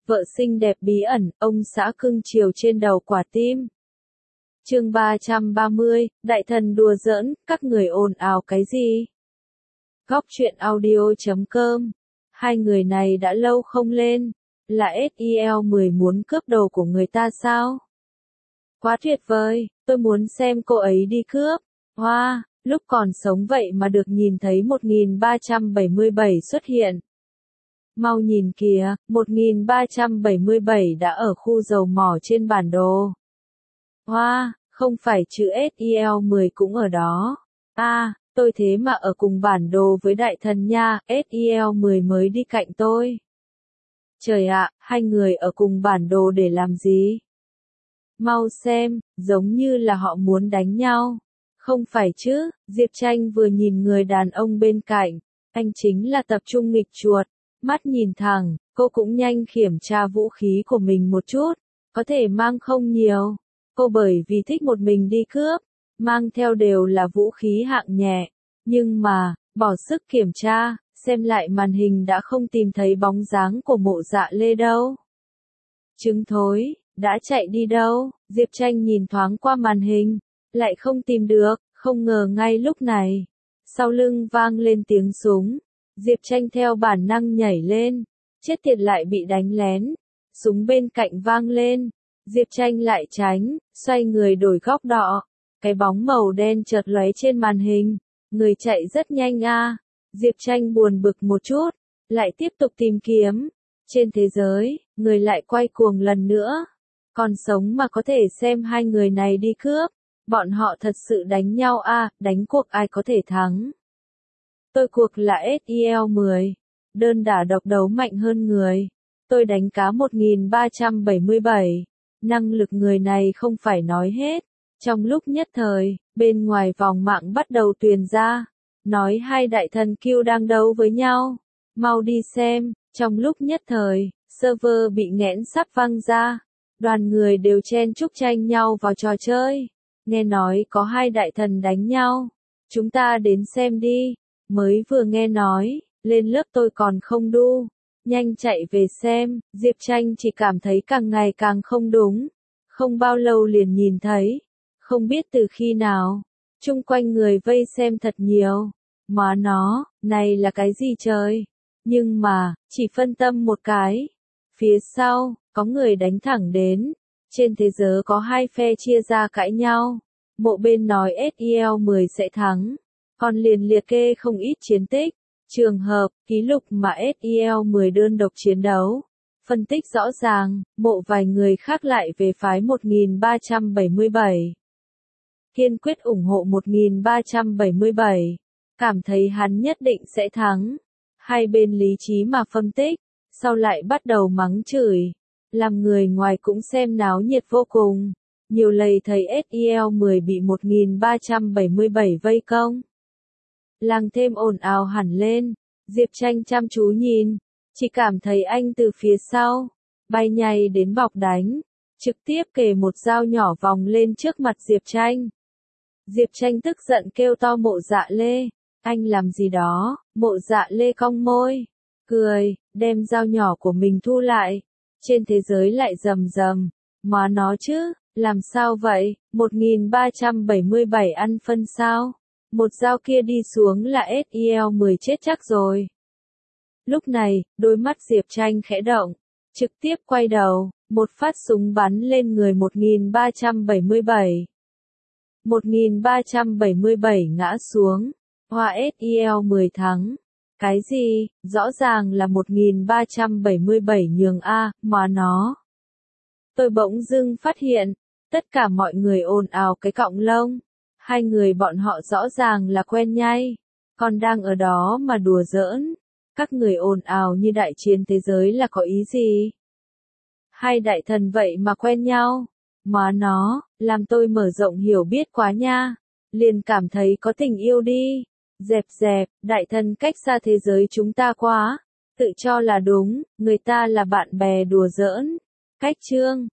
vợ xinh đẹp bí ẩn, ông xã cưng chiều trên đầu quả tim. Chương 330, đại thần đùa giỡn, các người ồn ào cái gì? Góc truyện audio.com. Hai người này đã lâu không lên, là SEL10 muốn cướp đồ của người ta sao? Quá tuyệt vời, tôi muốn xem cô ấy đi cướp. Hoa, lúc còn sống vậy mà được nhìn thấy 1377 xuất hiện. Mau nhìn kìa, 1377 đã ở khu dầu mỏ trên bản đồ. Hoa, không phải chữ SEL10 cũng ở đó. Tôi thế mà ở cùng bản đồ với đại thần nha, SEL10 mới đi cạnh tôi. Trời ạ, hai người ở cùng bản đồ để làm gì? Mau xem, giống như là họ muốn đánh nhau. Không phải chứ, Diệp Tranh vừa nhìn người đàn ông bên cạnh, anh chính là tập trung nghịch chuột, mắt nhìn thẳng, cô cũng nhanh kiểm tra vũ khí của mình một chút, có thể mang không nhiều. Cô bởi vì thích một mình đi cướp, mang theo đều là vũ khí hạng nhẹ, nhưng mà, bỏ sức kiểm tra, xem lại màn hình đã không tìm thấy bóng dáng của Mộ Dạ Lê đâu. Trứng thối, đã chạy đi đâu? Diệp Tranh nhìn thoáng qua màn hình, lại không tìm được, không ngờ ngay lúc này, sau lưng vang lên tiếng súng. Diệp Tranh theo bản năng nhảy lên, chết tiệt lại bị đánh lén, súng bên cạnh vang lên, Diệp Tranh lại tránh, xoay người đổi góc độ, cái bóng màu đen chợt lóe trên màn hình, người chạy rất nhanh Diệp Tranh buồn bực một chút, lại tiếp tục tìm kiếm, trên thế giới, người lại quay cuồng lần nữa, còn sống mà có thể xem hai người này đi cướp, bọn họ thật sự đánh nhau đánh cuộc ai có thể thắng. Tôi cuộc là SEL10, đơn đả độc đấu mạnh hơn người. Tôi đánh cá 1377, năng lực người này không phải nói hết. Trong lúc nhất thời, bên ngoài vòng mạng bắt đầu truyền ra, nói hai đại thần Q đang đấu với nhau. Mau đi xem, trong lúc nhất thời, server bị nghẽn sắp văng ra. Đoàn người đều chen chúc tranh nhau vào trò chơi. Nghe nói có hai đại thần đánh nhau. Chúng ta đến xem đi. Mới vừa nghe nói, lên lớp tôi còn không đu. Nhanh chạy về xem, Diệp Tranh chỉ cảm thấy càng ngày càng không đúng. Không bao lâu liền nhìn thấy. Không biết từ khi nào, chung quanh người vây xem thật nhiều. Mà nó, này là cái gì trời? Nhưng mà, chỉ phân tâm một cái. Phía sau, có người đánh thẳng đến. Trên thế giới có hai phe chia ra cãi nhau. Một bên nói SEL10 sẽ thắng. Còn liền liệt kê không ít chiến tích. Trường hợp, ký lục mà SEL10 đơn độc chiến đấu. Phân tích rõ ràng, vài người khác lại về phái 1377. Kiên quyết ủng hộ 1377. Cảm thấy hắn nhất định sẽ thắng. Hai bên lý trí mà phân tích. Sau lại bắt đầu mắng chửi. Làm người ngoài cũng xem náo nhiệt vô cùng. Nhiều lầy thấy SEL10 bị 1377 vây công. Làng thêm ồn ào hẳn lên. Diệp Tranh chăm chú nhìn. Chỉ cảm thấy anh từ phía sau. Bay nhảy đến bọc đánh. Trực tiếp kề một dao nhỏ vòng lên trước mặt Diệp Tranh. Diệp Tranh tức giận kêu to Mộ Dạ Lê. Anh làm gì đó? Mộ Dạ Lê cong môi. Cười, đem dao nhỏ của mình thu lại. Trên thế giới lại rầm rầm. Mà nó chứ, làm sao vậy? 1377 ăn phân sao? Một dao kia đi xuống là SEL10 chết chắc rồi. Lúc này, đôi mắt Diệp Tranh khẽ động. Trực tiếp quay đầu, một phát súng bắn lên người 1377. 1377 ngã xuống. Hoa SEL10 thắng. Cái gì? Rõ ràng là 1377 nhường mà nó. Tôi bỗng dưng phát hiện, tất cả mọi người ồn ào cái cọng lông. Hai người bọn họ rõ ràng là quen nhây, còn đang ở đó mà đùa giỡn. Các người ồn ào như đại chiến thế giới là có ý gì? Hai đại thần vậy mà quen nhau. Mà nó, làm tôi mở rộng hiểu biết quá nha. Liền cảm thấy có tình yêu đi. Dẹp dẹp, đại thần cách xa thế giới chúng ta quá. Tự cho là đúng, người ta là bạn bè đùa giỡn. Cách chương.